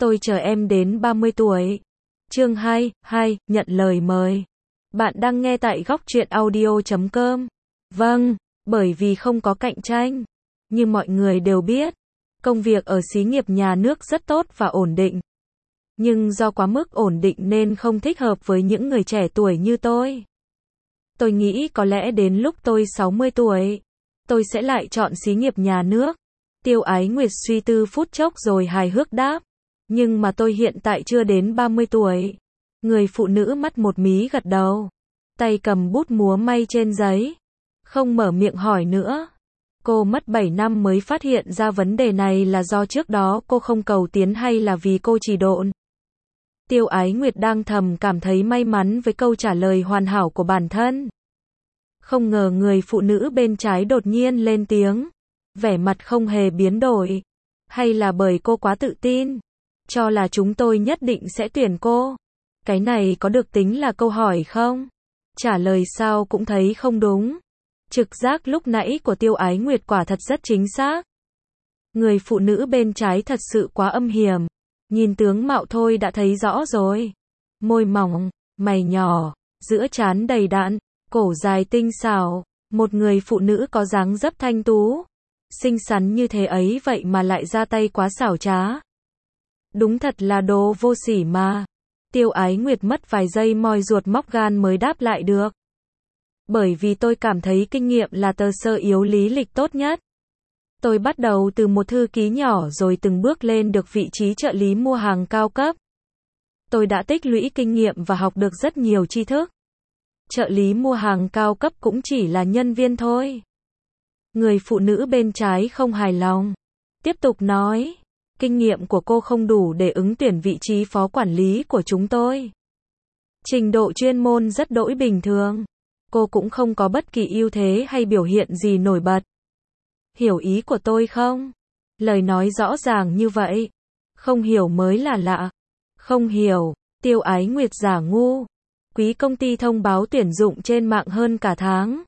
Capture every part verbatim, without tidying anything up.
Tôi chờ em đến ba mươi tuổi. Chương hai, hai, nhận lời mời. Bạn đang nghe tại góc truyện audio chấm com. Vâng, bởi vì không có cạnh tranh. Như mọi người đều biết, công việc ở xí nghiệp nhà nước rất tốt và ổn định. Nhưng do quá mức ổn định nên không thích hợp với những người trẻ tuổi như tôi. Tôi nghĩ có lẽ đến lúc tôi sáu mươi tuổi, tôi sẽ lại chọn xí nghiệp nhà nước. Tiêu Ái Nguyệt suy tư phút chốc rồi hài hước đáp. Nhưng mà tôi hiện tại chưa đến ba mươi tuổi. Người phụ nữ mắt một mí gật đầu. Tay cầm bút múa may trên giấy. Không mở miệng hỏi nữa. Cô mất bảy năm mới phát hiện ra vấn đề này là do trước đó cô không cầu tiến hay là vì cô trì độn. Tiêu Ái Nguyệt đang thầm cảm thấy may mắn với câu trả lời hoàn hảo của bản thân. Không ngờ người phụ nữ bên trái đột nhiên lên tiếng. Vẻ mặt không hề biến đổi. Hay là bởi cô quá tự tin, cho là chúng tôi nhất định sẽ tuyển cô. Cái này có được tính là câu hỏi không? Trả lời sao cũng thấy không đúng. Trực giác lúc nãy của Tiêu Ái Nguyệt quả thật rất chính xác. Người phụ nữ bên trái thật sự quá âm hiểm. Nhìn tướng mạo thôi đã thấy rõ rồi. Môi mỏng, mày nhỏ, giữa trán đầy đặn, cổ dài tinh xảo. Một người phụ nữ có dáng dấp thanh tú, xinh xắn như thế ấy vậy mà lại ra tay quá xảo trá. Đúng thật là đồ vô sỉ mà. Tiêu Ái Nguyệt mất vài giây moi ruột móc gan mới đáp lại được. Bởi vì tôi cảm thấy kinh nghiệm là tờ sơ yếu lý lịch tốt nhất. Tôi bắt đầu từ một thư ký nhỏ rồi từng bước lên được vị trí trợ lý mua hàng cao cấp. Tôi đã tích lũy kinh nghiệm và học được rất nhiều tri thức. Trợ lý mua hàng cao cấp cũng chỉ là nhân viên thôi. Người phụ nữ bên trái không hài lòng. Tiếp tục nói. Kinh nghiệm của cô không đủ để ứng tuyển vị trí phó quản lý của chúng tôi. Trình độ chuyên môn rất đỗi bình thường. Cô cũng không có bất kỳ ưu thế hay biểu hiện gì nổi bật. Hiểu ý của tôi không? Lời nói rõ ràng như vậy. Không hiểu mới là lạ. Không hiểu. Tiêu Ái Nguyệt giả ngu. Quý công ty thông báo tuyển dụng trên mạng hơn cả tháng.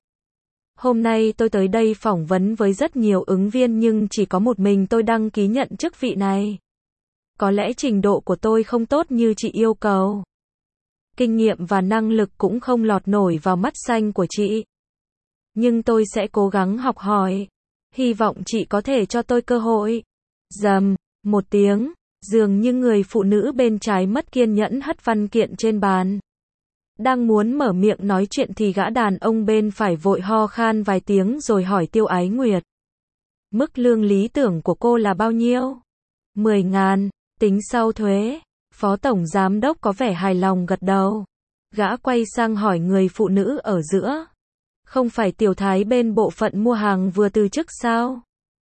Hôm nay tôi tới đây phỏng vấn với rất nhiều ứng viên nhưng chỉ có một mình tôi đăng ký nhận chức vị này. Có lẽ trình độ của tôi không tốt như chị yêu cầu. Kinh nghiệm và năng lực cũng không lọt nổi vào mắt xanh của chị. Nhưng tôi sẽ cố gắng học hỏi. Hy vọng chị có thể cho tôi cơ hội. Rầm, một tiếng, dường như người phụ nữ bên trái mất kiên nhẫn hất văn kiện trên bàn. Đang muốn mở miệng nói chuyện thì gã đàn ông bên phải vội ho khan vài tiếng rồi hỏi Tiêu Ái Nguyệt. Mức lương lý tưởng của cô là bao nhiêu? Mười ngàn, tính sau thuế. Phó tổng giám đốc có vẻ hài lòng gật đầu. Gã quay sang hỏi người phụ nữ ở giữa. Không phải Tiểu Thái bên bộ phận mua hàng vừa từ chức sao?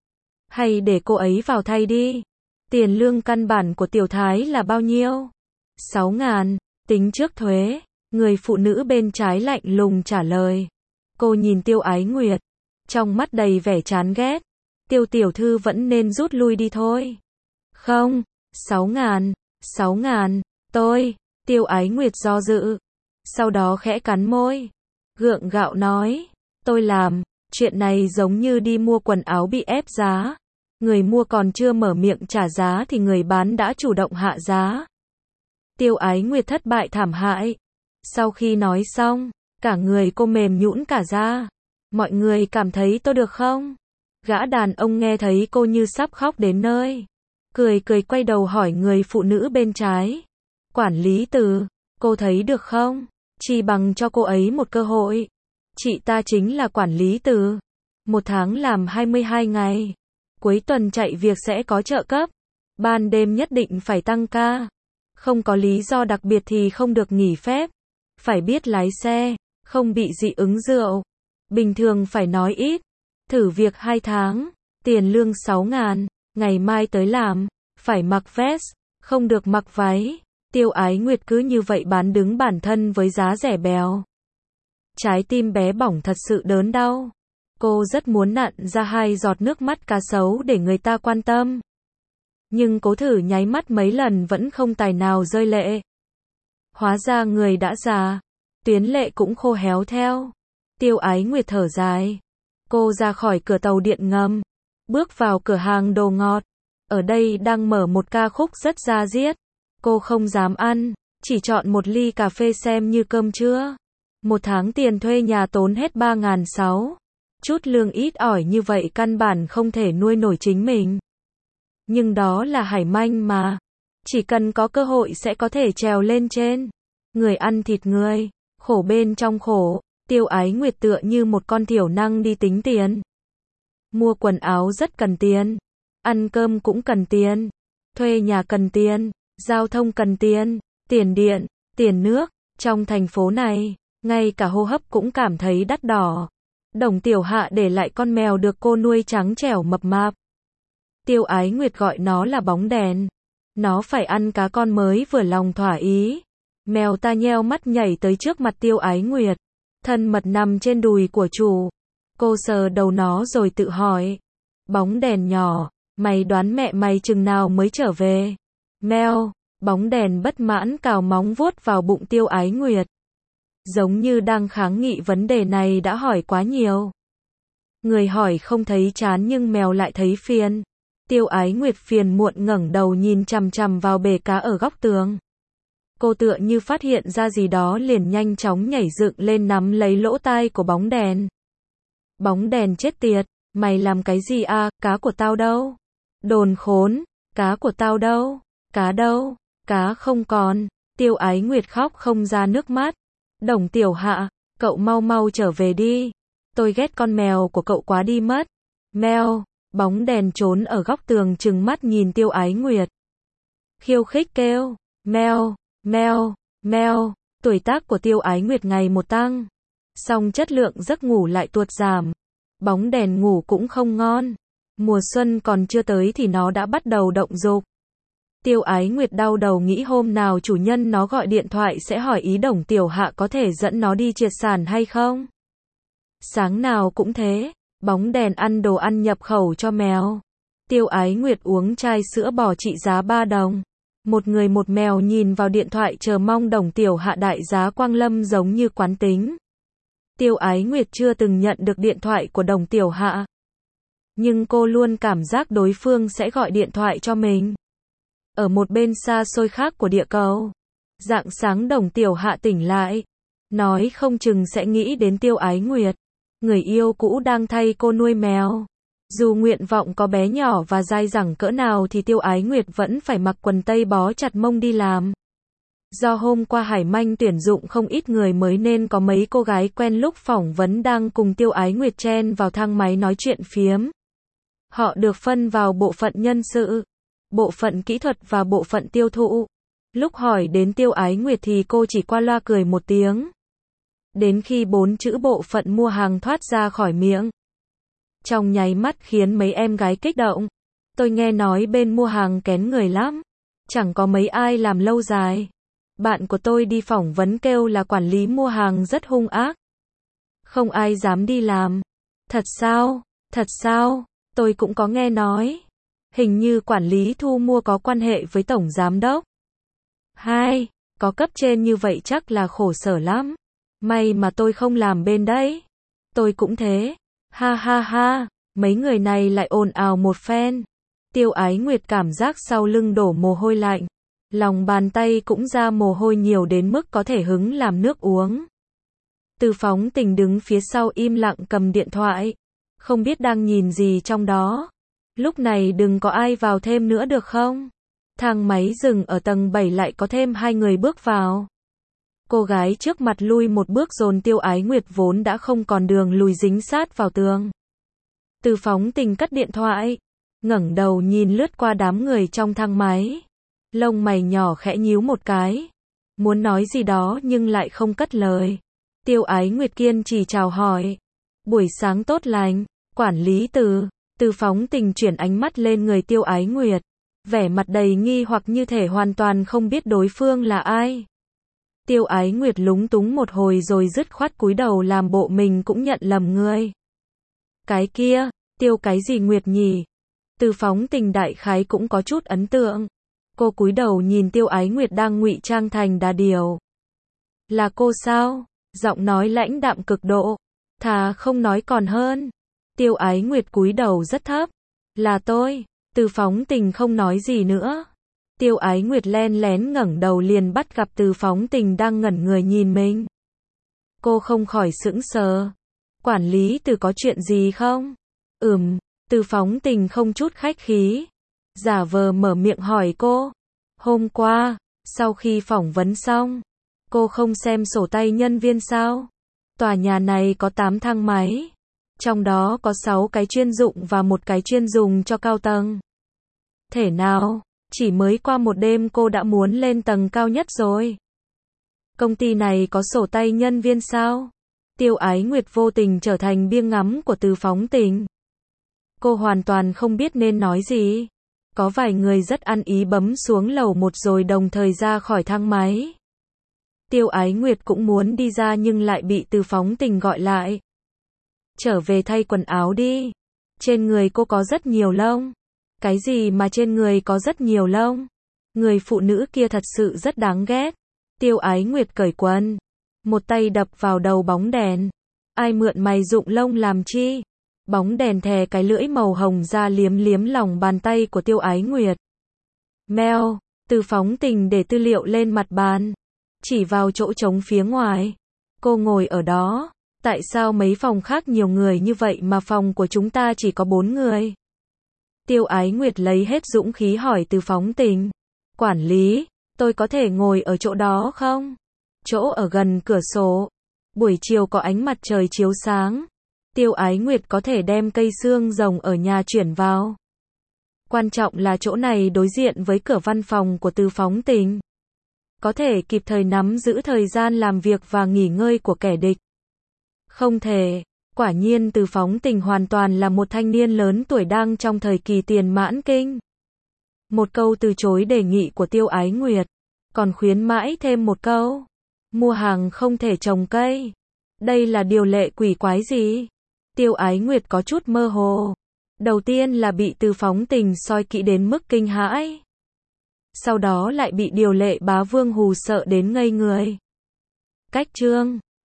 Hay để cô ấy vào thay đi. Tiền lương căn bản của Tiểu Thái là bao nhiêu? Sáu ngàn, tính trước thuế. Người phụ nữ bên trái lạnh lùng trả lời. Cô nhìn Tiêu Ái Nguyệt, trong mắt đầy vẻ chán ghét. Tiêu tiểu thư vẫn nên rút lui đi thôi. Không, sáu ngàn, sáu ngàn, tôi, Tiêu Ái Nguyệt do dự. Sau đó khẽ cắn môi. Gượng gạo nói, tôi làm, chuyện này giống như đi mua quần áo bị ép giá. Người mua còn chưa mở miệng trả giá thì người bán đã chủ động hạ giá. Tiêu Ái Nguyệt thất bại thảm hại. Sau khi nói xong, cả người cô mềm nhũn cả ra. Mọi người cảm thấy tôi được không? Gã đàn ông nghe thấy cô như sắp khóc đến nơi. Cười cười quay đầu hỏi người phụ nữ bên trái. Quản lý Từ, cô thấy được không? Chỉ bằng cho cô ấy một cơ hội. Chị ta chính là quản lý Từ. Một tháng làm hai mươi hai ngày. Cuối tuần chạy việc sẽ có trợ cấp. Ban đêm nhất định phải tăng ca. Không có lý do đặc biệt thì không được nghỉ phép. Phải biết lái xe, không bị dị ứng rượu. Bình thường phải nói ít. Thử việc hai tháng, tiền lương sáu ngàn, ngày mai tới làm, phải mặc vest, không được mặc váy. Tiêu Ái Nguyệt cứ như vậy bán đứng bản thân với giá rẻ bèo. Trái tim bé bỏng thật sự đớn đau. Cô rất muốn nặn ra hai giọt nước mắt cá sấu để người ta quan tâm. Nhưng cố thử nháy mắt mấy lần vẫn không tài nào rơi lệ. Hóa ra người đã già, tuyến lệ cũng khô héo theo. Tiêu Ái Nguyệt thở dài. Cô ra khỏi cửa tàu điện ngầm, bước vào cửa hàng đồ ngọt. ở đây đang mở một ca khúc rất da diết. Cô không dám ăn, chỉ chọn một ly cà phê xem như cơm trưa. Một tháng tiền thuê nhà tốn hết ba ngàn sáu. Chút lương ít ỏi như vậy căn bản không thể nuôi nổi chính mình. Nhưng đó là Hải Manh mà. Chỉ cần có cơ hội sẽ có thể trèo lên trên. Người ăn thịt người, khổ bên trong khổ. Tiêu Ái Nguyệt tựa như một con thiểu năng đi tính tiền. Mua quần áo rất cần tiền. Ăn cơm cũng cần tiền. Thuê nhà cần tiền. Giao thông cần tiền. Tiền điện, tiền nước. Trong thành phố này, ngay cả hô hấp cũng cảm thấy đắt đỏ. Đồng Tiểu Hạ để lại con mèo được cô nuôi trắng trẻo mập mạp. Tiêu Ái Nguyệt gọi nó là bóng đèn. Nó phải ăn cá con mới vừa lòng thỏa ý. Mèo ta nheo mắt nhảy tới trước mặt Tiêu Ái Nguyệt. Thân mật nằm trên đùi của chủ. Cô sờ đầu nó rồi tự hỏi. Bóng đèn nhỏ, mày đoán mẹ mày chừng nào mới trở về? Mèo, bóng đèn bất mãn cào móng vuốt vào bụng Tiêu Ái Nguyệt. Giống như đang kháng nghị vấn đề này đã hỏi quá nhiều. Người hỏi không thấy chán nhưng mèo lại thấy phiền. Tiêu Ái Nguyệt phiền muộn ngẩng đầu nhìn chằm chằm vào bể cá ở góc tường. Cô tựa như phát hiện ra gì đó liền nhanh chóng nhảy dựng lên nắm lấy lỗ tai của bóng đèn. Bóng đèn chết tiệt, mày làm cái gì à, cá của tao đâu? Đồn khốn, cá của tao đâu? Cá đâu? Cá không còn. Tiêu Ái Nguyệt khóc không ra nước mắt. Đồng Tiểu Hạ, cậu mau mau trở về đi. Tôi ghét con mèo của cậu quá đi mất. Mèo, bóng đèn trốn ở góc tường trừng mắt nhìn Tiêu Ái Nguyệt. Khiêu khích kêu, mèo, mèo, mèo. Tuổi tác của Tiêu Ái Nguyệt ngày một tăng. Song chất lượng giấc ngủ lại tuột giảm. Bóng đèn ngủ cũng không ngon. Mùa xuân còn chưa tới thì nó đã bắt đầu động dục. Tiêu Ái Nguyệt đau đầu nghĩ hôm nào chủ nhân nó gọi điện thoại sẽ hỏi ý Đồng Tiểu Hạ có thể dẫn nó đi triệt sản hay không. Sáng nào cũng thế, bóng đèn ăn đồ ăn nhập khẩu cho mèo. Tiêu Ái Nguyệt uống chai sữa bò trị giá ba đồng. Một người một mèo nhìn vào điện thoại chờ mong Đồng Tiểu Hạ đại giá quang lâm giống như quán tính. Tiêu Ái Nguyệt chưa từng nhận được điện thoại của Đồng Tiểu Hạ. Nhưng cô luôn cảm giác đối phương sẽ gọi điện thoại cho mình. Ở một bên xa xôi khác của địa cầu. Rạng sáng Đồng Tiểu Hạ tỉnh lại. Nói không chừng sẽ nghĩ đến Tiêu Ái Nguyệt. Người yêu cũ đang thay cô nuôi mèo. Dù nguyện vọng có bé nhỏ và dai dẳng cỡ nào thì Tiêu Ái Nguyệt vẫn phải mặc quần tây bó chặt mông đi làm. Do hôm qua Hải Manh tuyển dụng không ít người mới nên có mấy cô gái quen lúc phỏng vấn đang cùng Tiêu Ái Nguyệt chen vào thang máy nói chuyện phiếm. Họ được phân vào bộ phận nhân sự, bộ phận kỹ thuật và bộ phận tiêu thụ. Lúc hỏi đến Tiêu Ái Nguyệt thì cô chỉ qua loa cười một tiếng. Đến khi bốn chữ bộ phận mua hàng thoát ra khỏi miệng, trong nháy mắt khiến mấy em gái kích động. Tôi nghe nói bên mua hàng kén người lắm. Chẳng có mấy ai làm lâu dài. Bạn của tôi đi phỏng vấn kêu là quản lý mua hàng rất hung ác. Không ai dám đi làm. Thật sao? Thật sao? Tôi cũng có nghe nói. Hình như quản lý thu mua có quan hệ với tổng giám đốc. Hai, có cấp trên như vậy chắc là khổ sở lắm. May mà tôi không làm bên đấy. Tôi cũng thế. Ha ha ha, mấy người này lại ồn ào một phen. Tiêu Ái Nguyệt cảm giác sau lưng đổ mồ hôi lạnh. Lòng bàn tay cũng ra mồ hôi nhiều đến mức có thể hứng làm nước uống. Từ Phóng Tình đứng phía sau im lặng cầm điện thoại. Không biết đang nhìn gì trong đó. Lúc này đừng có ai vào thêm nữa được không? Thang máy dừng ở tầng bảy lại có thêm hai người bước vào. Cô gái trước mặt lui một bước dồn Tiêu Ái Nguyệt vốn đã không còn đường lùi dính sát vào tường. Từ Phóng Tình cất điện thoại, ngẩng đầu nhìn lướt qua đám người trong thang máy. Lông mày nhỏ khẽ nhíu một cái. Muốn nói gì đó nhưng lại không cất lời. Tiêu Ái Nguyệt kiên trì chào hỏi. Buổi sáng tốt lành, quản lý Từ. Từ Phóng Tình chuyển ánh mắt lên người Tiêu Ái Nguyệt. Vẻ mặt đầy nghi hoặc như thể hoàn toàn không biết đối phương là ai. Tiêu Ái Nguyệt lúng túng một hồi rồi dứt khoát cúi đầu làm bộ mình cũng nhận lầm người. Cái kia, Tiêu cái gì Nguyệt nhỉ? Từ Phóng Tình đại khái cũng có chút ấn tượng. Cô cúi đầu nhìn Tiêu Ái Nguyệt đang ngụy trang thành đà điểu. Là cô sao? Giọng nói lãnh đạm cực độ. Thà không nói còn hơn. Tiêu Ái Nguyệt cúi đầu rất thấp. Là tôi. Từ Phóng Tình không nói gì nữa. Tiêu Ái Nguyệt len lén ngẩng đầu liền bắt gặp Từ Phóng Tình đang ngẩn người nhìn mình. Cô không khỏi sững sờ. Quản lý Từ có chuyện gì không? Ừm, Từ Phóng Tình không chút khách khí. Giả vờ mở miệng hỏi cô. Hôm qua, sau khi phỏng vấn xong, cô không xem sổ tay nhân viên sao? Tòa nhà này có tám thang máy. Trong đó có sáu cái chuyên dụng và một cái chuyên dùng cho cao tầng. Thể nào, chỉ mới qua một đêm cô đã muốn lên tầng cao nhất rồi. Công ty này có sổ tay nhân viên sao? Tiêu Ái Nguyệt vô tình trở thành biếng ngắm của Từ Phóng Tình. Cô hoàn toàn không biết nên nói gì. Có vài người rất ăn ý bấm xuống lầu một rồi đồng thời ra khỏi thang máy. Tiêu Ái Nguyệt cũng muốn đi ra nhưng lại bị Từ Phóng Tình gọi lại. Trở về thay quần áo đi. Trên người cô có rất nhiều lông. Cái gì mà trên người có rất nhiều lông? Người phụ nữ kia thật sự rất đáng ghét. Tiêu Ái Nguyệt cởi quần. Một tay đập vào đầu bóng đèn. Ai mượn mày dụng lông làm chi? Bóng đèn thè cái lưỡi màu hồng ra liếm liếm lòng bàn tay của Tiêu Ái Nguyệt. Mèo, Từ Phóng Tình để tư liệu lên mặt bàn. Chỉ vào chỗ trống phía ngoài. Cô ngồi ở đó. Tại sao mấy phòng khác nhiều người như vậy mà phòng của chúng ta chỉ có bốn người? Tiêu Ái Nguyệt lấy hết dũng khí hỏi Từ Phóng Tình. Quản lý, tôi có thể ngồi ở chỗ đó không? Chỗ ở gần cửa sổ. Buổi chiều có ánh mặt trời chiếu sáng. Tiêu Ái Nguyệt có thể đem cây xương rồng ở nhà chuyển vào. Quan trọng là chỗ này đối diện với cửa văn phòng của Từ Phóng Tình. Có thể kịp thời nắm giữ thời gian làm việc và nghỉ ngơi của kẻ địch. Không thể. Quả nhiên Từ Phóng Tình hoàn toàn là một thanh niên lớn tuổi đang trong thời kỳ tiền mãn kinh. Một câu từ chối đề nghị của Tiêu Ái Nguyệt. Còn khuyến mãi thêm một câu. Mua hàng không thể trồng cây. Đây là điều lệ quỷ quái gì? Tiêu Ái Nguyệt có chút mơ hồ. Đầu tiên là bị Từ Phóng Tình soi kỹ đến mức kinh hãi. Sau đó lại bị điều lệ bá vương hù sợ đến ngây người. Cách chương